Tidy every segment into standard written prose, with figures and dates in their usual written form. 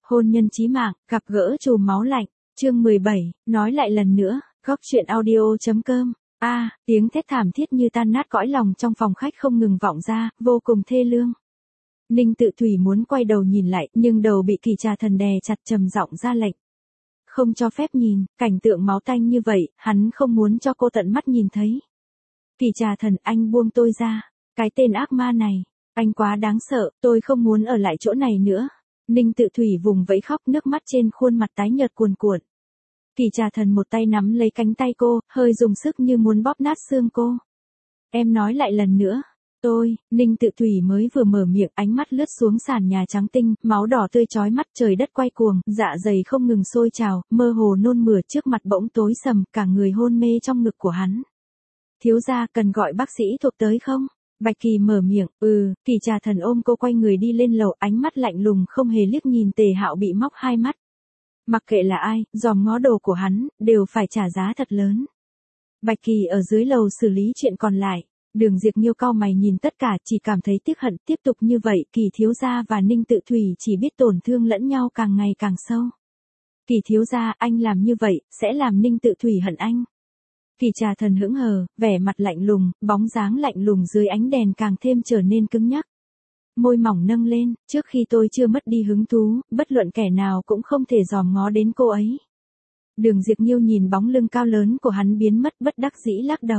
Hôn nhân chí mạng, gặp gỡ chùm máu lạnh, chương 17, nói lại lần nữa, góc chuyện audio.com. Tiếng thét thảm thiết như tan nát cõi lòng trong phòng khách không ngừng vọng ra, vô cùng thê lương. Ninh Tự Thủy muốn quay đầu nhìn lại, nhưng đầu bị Kỳ Trà Thần đè chặt, trầm giọng ra lệnh. Không cho phép nhìn, cảnh tượng máu tanh như vậy, hắn không muốn cho cô tận mắt nhìn thấy. Kỳ Trà Thần, anh buông tôi ra, cái tên ác ma này, anh quá đáng sợ, tôi không muốn ở lại chỗ này nữa. Ninh Tự Thủy vùng vẫy khóc, nước mắt trên khuôn mặt tái nhợt cuồn cuộn. Kỳ Trà Thần một tay nắm lấy cánh tay cô, hơi dùng sức như muốn bóp nát xương cô. Em nói lại lần nữa. Ninh Tự Thủy mới vừa mở miệng, ánh mắt lướt xuống sàn nhà trắng tinh, máu đỏ tươi chói mắt, trời đất quay cuồng, dạ dày không ngừng sôi trào, mơ hồ nôn mửa, trước mặt bỗng tối sầm, cả người hôn mê trong ngực của hắn. Thiếu gia, cần gọi bác sĩ thuộc tới không? Bạch Kỳ mở miệng, Kỳ Trà Thần ôm cô quay người đi lên lầu, ánh mắt lạnh lùng không hề liếc nhìn Tề Hạo bị móc hai mắt. Mặc kệ là ai, dòm ngó đồ của hắn, đều phải trả giá thật lớn. Bạch Kỳ ở dưới lầu xử lý chuyện còn lại. Đường Diệp Nghiêu cau mày nhìn tất cả, chỉ cảm thấy tiếc hận, tiếp tục như vậy, Kỳ thiếu gia và Ninh Tự Thủy chỉ biết tổn thương lẫn nhau càng ngày càng sâu. Kỳ thiếu gia, anh làm như vậy, sẽ làm Ninh Tự Thủy hận anh. Kỳ Trà Thần hững hờ, vẻ mặt lạnh lùng, bóng dáng lạnh lùng dưới ánh đèn càng thêm trở nên cứng nhắc. Môi mỏng nâng lên, trước khi tôi chưa mất đi hứng thú, bất luận kẻ nào cũng không thể dòm ngó đến cô ấy. Đường Diệp Nghiêu nhìn bóng lưng cao lớn của hắn biến mất, bất đắc dĩ lắc đầu.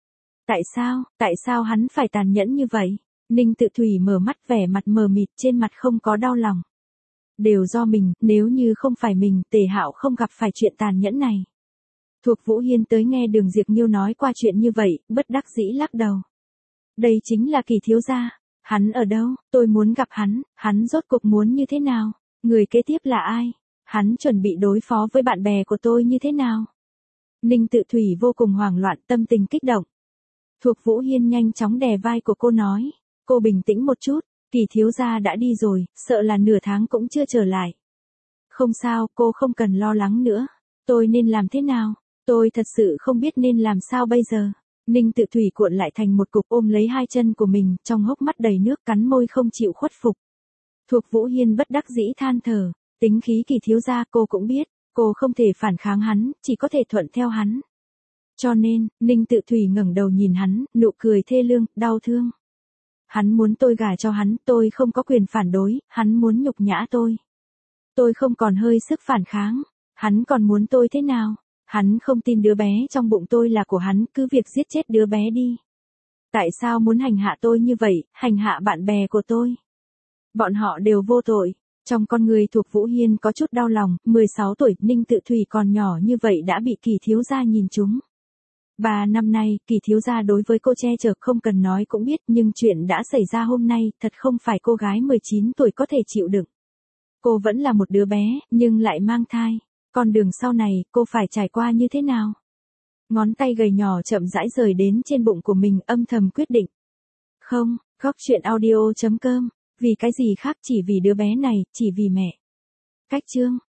Tại sao hắn phải tàn nhẫn như vậy? Ninh Tự Thủy mở mắt, vẻ mặt mờ mịt, trên mặt không có đau lòng. Đều do mình, nếu như không phải mình, Tề Hạo không gặp phải chuyện tàn nhẫn này. Thuộc Vũ Hiên tới nghe Đường Diệp Nghiêu nói qua chuyện như vậy, bất đắc dĩ lắc đầu. Đây chính là Kỳ thiếu gia, hắn ở đâu, tôi muốn gặp hắn rốt cuộc muốn như thế nào, người kế tiếp là ai, hắn chuẩn bị đối phó với bạn bè của tôi như thế nào? Ninh Tự Thủy vô cùng hoảng loạn, tâm tình kích động. Thuộc Vũ Hiên nhanh chóng đè vai của cô nói, cô bình tĩnh một chút, Kỳ thiếu gia đã đi rồi, sợ là nửa tháng cũng chưa trở lại. Không sao, cô không cần lo lắng nữa, tôi nên làm thế nào, tôi thật sự không biết nên làm sao bây giờ. Ninh Tự Thủy cuộn lại thành một cục, ôm lấy hai chân của mình, trong hốc mắt đầy nước, cắn môi không chịu khuất phục. Thuộc Vũ Hiên bất đắc dĩ than thở, tính khí Kỳ thiếu gia cô cũng biết, cô không thể phản kháng hắn, chỉ có thể thuận theo hắn. Cho nên, Ninh Tự Thủy ngẩng đầu nhìn hắn, nụ cười thê lương, đau thương. Hắn muốn tôi gả cho hắn, tôi không có quyền phản đối, hắn muốn nhục nhã tôi. Tôi không còn hơi sức phản kháng, hắn còn muốn tôi thế nào? Hắn không tin đứa bé trong bụng tôi là của hắn, cứ việc giết chết đứa bé đi. Tại sao muốn hành hạ tôi như vậy, hành hạ bạn bè của tôi? Bọn họ đều vô tội. Trong con người Thuộc Vũ Hiên có chút đau lòng, 16 tuổi, Ninh Tự Thủy còn nhỏ như vậy đã bị Kỳ thiếu gia nhìn trúng. 3 năm nay, Kỳ thiếu gia đối với cô che chở không cần nói cũng biết, nhưng chuyện đã xảy ra hôm nay, thật không phải cô gái 19 tuổi có thể chịu đựng. Cô vẫn là một đứa bé, nhưng lại mang thai. Con đường sau này, cô phải trải qua như thế nào? Ngón tay gầy nhỏ chậm rãi rời đến trên bụng của mình, âm thầm quyết định. Không, góc chuyện audio.com, vì cái gì khác, chỉ vì đứa bé này, chỉ vì mẹ. Cách chương.